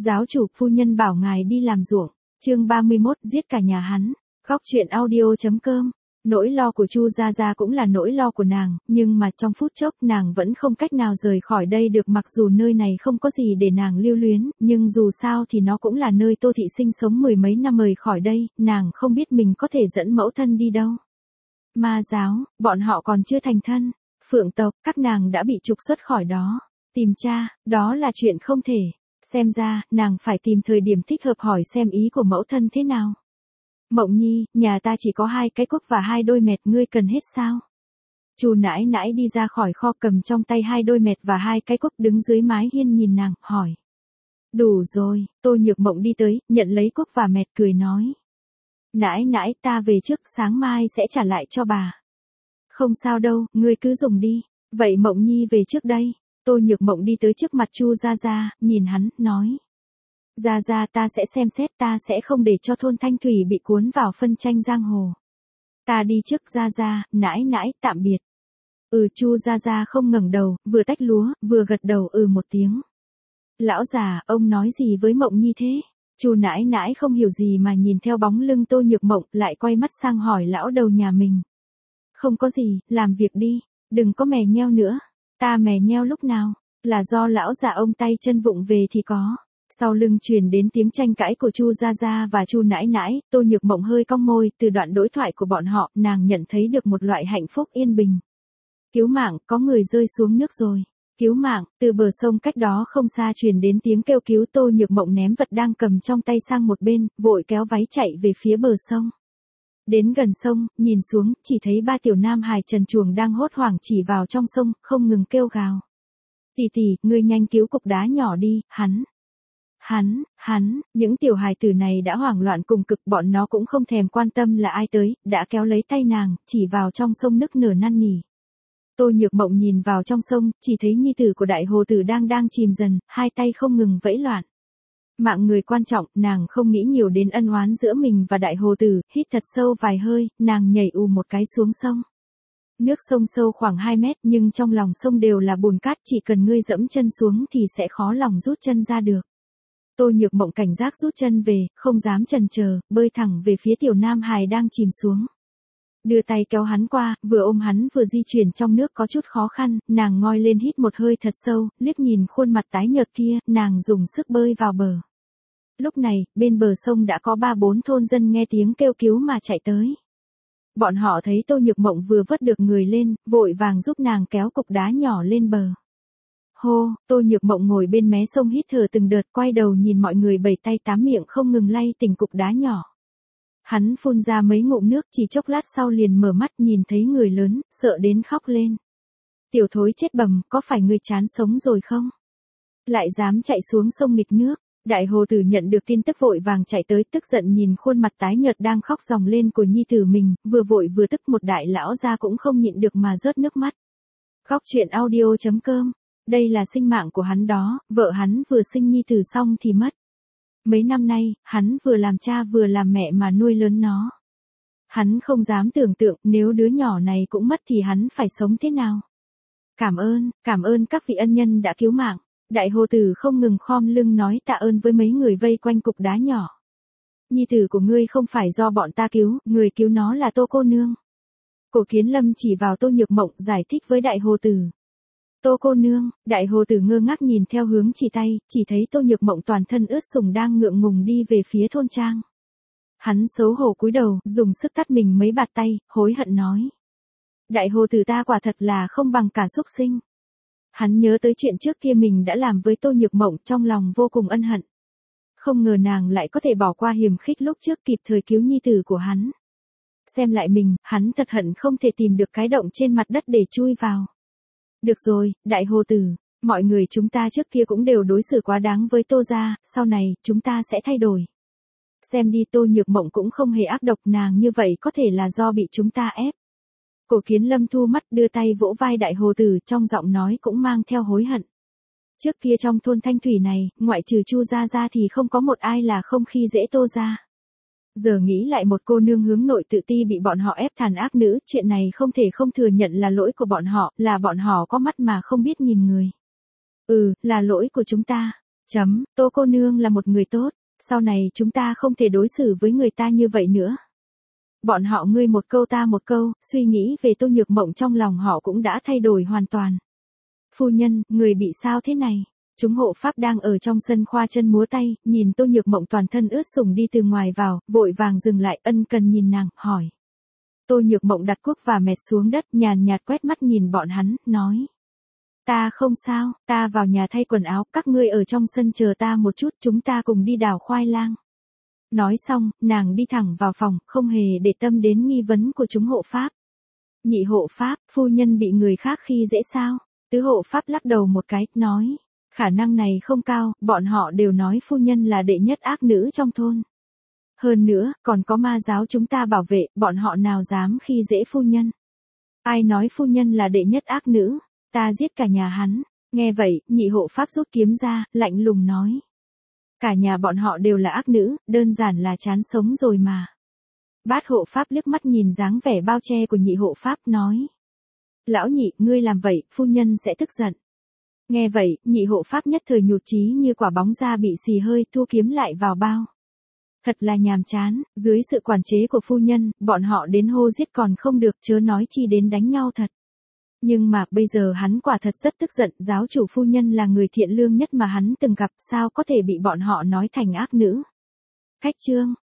Giáo chủ phu nhân bảo ngài đi làm ruộng. Chương 31, giết cả nhà hắn. Góc truyện audio.com. Nỗi lo của Chu Gia Gia cũng là nỗi lo của nàng, nhưng mà trong phút chốc nàng vẫn không cách nào rời khỏi đây được, mặc dù nơi này không có gì để nàng lưu luyến, nhưng dù sao thì nó cũng là nơi Tô Thị sinh sống mười mấy năm. Rời khỏi đây, nàng không biết mình có thể dẫn mẫu thân đi đâu. Ma giáo, bọn họ còn chưa thành thân. Phượng tộc, các nàng đã bị trục xuất khỏi đó. Tìm cha, đó là chuyện không thể. Xem ra, nàng phải tìm thời điểm thích hợp hỏi xem ý của mẫu thân thế nào. Mộng Nhi, nhà ta chỉ có 2 cái cuốc và 2 đôi mẹt, ngươi cần hết sao? Chu nãi nãi đi ra khỏi kho cầm trong tay 2 đôi mẹt và 2 cái cuốc, đứng dưới mái hiên nhìn nàng, hỏi. Đủ rồi, Tô Nhược Mộng đi tới, nhận lấy cuốc và mẹt, cười nói. Nãi nãi, ta về trước, sáng mai sẽ trả lại cho bà. Không sao đâu, ngươi cứ dùng đi. Vậy Mộng Nhi về trước đây. Tô Nhược Mộng đi tới trước mặt Chu Gia Gia, nhìn hắn, nói. Gia Gia, ta sẽ xem xét, ta sẽ không để cho thôn Thanh Thủy bị cuốn vào phân tranh giang hồ. Ta đi trước. Gia Gia, nãi nãi, tạm biệt. Chu Gia Gia không ngẩng đầu, vừa tách lúa, vừa gật đầu một tiếng. Lão già, ông nói gì với Mộng Nhi thế? Chu nãi nãi không hiểu gì mà nhìn theo bóng lưng Tô Nhược Mộng, lại quay mắt sang hỏi lão đầu nhà mình. Không có gì, làm việc đi, đừng có mè nheo nữa. Ta mè nheo lúc nào? Là do lão già ông tay chân vụng về thì có. Sau lưng truyền đến tiếng tranh cãi của Chu Gia Gia và Chu nãi nãi, Tô Nhược Mộng hơi cong môi, từ đoạn đối thoại của bọn họ, nàng nhận thấy được một loại hạnh phúc yên bình. Cứu mạng, có người rơi xuống nước rồi. Cứu mạng, từ bờ sông cách đó không xa truyền đến tiếng kêu cứu. Tô Nhược Mộng ném vật đang cầm trong tay sang một bên, vội kéo váy chạy về phía bờ sông. Đến gần sông, nhìn xuống, chỉ thấy 3 tiểu nam hài trần truồng đang hốt hoảng chỉ vào trong sông, không ngừng kêu gào. Tỷ tỷ, ngươi nhanh cứu cục đá nhỏ đi, những tiểu hài tử này đã hoảng loạn cùng cực, bọn nó cũng không thèm quan tâm là ai tới, đã kéo lấy tay nàng, chỉ vào trong sông nức nở năn nỉ. Tô Nhược Mộng nhìn vào trong sông, chỉ thấy nhi tử của đại hồ tử đang chìm dần, 2 tay không ngừng vẫy loạn. Mạng người quan trọng, nàng không nghĩ nhiều đến ân oán giữa mình và đại hồ tử, hít thật sâu vài hơi, nàng nhảy một cái xuống sông. Nước sông sâu khoảng 2 mét, nhưng trong lòng sông đều là bùn cát, chỉ cần ngươi dẫm chân xuống thì sẽ khó lòng rút chân ra được. Tô Nhược Mộng cảnh giác rút chân về, không dám chần chờ, bơi thẳng về phía tiểu nam hài đang chìm xuống. Đưa tay kéo hắn qua, vừa ôm hắn vừa di chuyển trong nước có chút khó khăn, nàng ngoi lên hít một hơi thật sâu, liếc nhìn khuôn mặt tái nhợt kia, nàng dùng sức bơi vào bờ. Lúc này, bên bờ sông đã có 3-4 thôn dân nghe tiếng kêu cứu mà chạy tới. Bọn họ thấy Tô Nhược Mộng vừa vớt được người lên, vội vàng giúp nàng kéo cục đá nhỏ lên bờ. Hô, Tô Nhược Mộng ngồi bên mé sông hít thở từng đợt, quay đầu nhìn mọi người 7 tay 8 miệng không ngừng lay tỉnh cục đá nhỏ. Hắn phun ra mấy ngụm nước, chỉ chốc lát sau liền mở mắt nhìn thấy người lớn, sợ đến khóc lên. Tiểu thối chết bầm, có phải ngươi chán sống rồi không? Lại dám chạy xuống sông nghịch nước. Đại hồ tử nhận được tin tức vội vàng chạy tới, tức giận nhìn khuôn mặt tái nhợt đang khóc ròng lên của nhi tử mình, vừa vội vừa tức, một đại lão gia cũng không nhịn được mà rớt nước mắt. Góc truyện audio.com. Đây là sinh mạng của hắn đó, vợ hắn vừa sinh nhi tử xong thì mất. Mấy năm nay, hắn vừa làm cha vừa làm mẹ mà nuôi lớn nó. Hắn không dám tưởng tượng nếu đứa nhỏ này cũng mất thì hắn phải sống thế nào. Cảm ơn các vị ân nhân đã cứu mạng. Đại hồ tử không ngừng khom lưng nói tạ ơn với mấy người vây quanh cục đá nhỏ. Nhi tử của ngươi không phải do bọn ta cứu, người cứu nó là Tô cô nương. Cổ Kiến Lâm chỉ vào Tô Nhược Mộng giải thích với đại hồ tử. Tô cô nương, đại hồ tử ngơ ngác nhìn theo hướng chỉ tay, chỉ thấy Tô Nhược Mộng toàn thân ướt sũng đang ngượng ngùng đi về phía thôn trang. Hắn xấu hổ cúi đầu, dùng sức tát mình mấy bạt tay, hối hận nói. Đại hồ tử ta quả thật là không bằng cả súc sinh. Hắn nhớ tới chuyện trước kia mình đã làm với Tô Nhược Mộng, trong lòng vô cùng ân hận. Không ngờ nàng lại có thể bỏ qua hiềm khích lúc trước, kịp thời cứu nhi tử của hắn. Xem lại mình, hắn thật hận không thể tìm được cái động trên mặt đất để chui vào. Được rồi, đại hồ tử, mọi người chúng ta trước kia cũng đều đối xử quá đáng với Tô gia, sau này, chúng ta sẽ thay đổi. Xem đi, Tô Nhược Mộng cũng không hề ác độc, nàng như vậy có thể là do bị chúng ta ép. Cổ Kiến Lâm thu mắt đưa tay vỗ vai đại hồ tử, trong giọng nói cũng mang theo hối hận. Trước kia trong thôn Thanh Thủy này, ngoại trừ Chu Gia Gia thì không có một ai là không khi dễ Tô gia. Giờ nghĩ lại, một cô nương hướng nội tự ti bị bọn họ ép thành ác nữ, chuyện này không thể không thừa nhận là lỗi của bọn họ, là bọn họ có mắt mà không biết nhìn người. Là lỗi của chúng ta. Tô cô nương là một người tốt, sau này chúng ta không thể đối xử với người ta như vậy nữa. Bọn họ ngươi một câu ta một câu, suy nghĩ về Tô Nhược Mộng trong lòng họ cũng đã thay đổi hoàn toàn. Phu nhân, người bị sao thế này? Chúng hộ pháp đang ở trong sân khoa chân múa tay, nhìn Tô Nhược Mộng toàn thân ướt sũng đi từ ngoài vào, vội vàng dừng lại ân cần nhìn nàng, hỏi. Tô Nhược Mộng đặt cuốc và mẹt xuống đất, nhàn nhạt quét mắt nhìn bọn hắn, nói. Ta không sao, ta vào nhà thay quần áo, các ngươi ở trong sân chờ ta một chút, chúng ta cùng đi đào khoai lang. Nói xong, nàng đi thẳng vào phòng, không hề để tâm đến nghi vấn của chúng hộ pháp. Nhị hộ pháp, phu nhân bị người khác khi dễ sao? Tứ hộ pháp lắc đầu một cái, nói. Khả năng này không cao, bọn họ đều nói phu nhân là đệ nhất ác nữ trong thôn. Hơn nữa, còn có ma giáo chúng ta bảo vệ, bọn họ nào dám khi dễ phu nhân. Ai nói phu nhân là đệ nhất ác nữ, ta giết cả nhà hắn. Nghe vậy, nhị hộ pháp rút kiếm ra, lạnh lùng nói. Cả nhà bọn họ đều là ác nữ, đơn giản là chán sống rồi mà. Bát hộ pháp liếc mắt nhìn dáng vẻ bao che của nhị hộ pháp, nói. Lão nhị, ngươi làm vậy, phu nhân sẽ tức giận. Nghe vậy, nhị hộ pháp nhất thời nhụt chí như quả bóng da bị xì hơi, thu kiếm lại vào bao. Thật là nhàm chán, dưới sự quản chế của phu nhân, bọn họ đến hô giết còn không được, chớ nói chi đến đánh nhau thật. Nhưng mà bây giờ hắn quả thật rất tức giận, giáo chủ phu nhân là người thiện lương nhất mà hắn từng gặp, sao có thể bị bọn họ nói thành ác nữ. Khách chương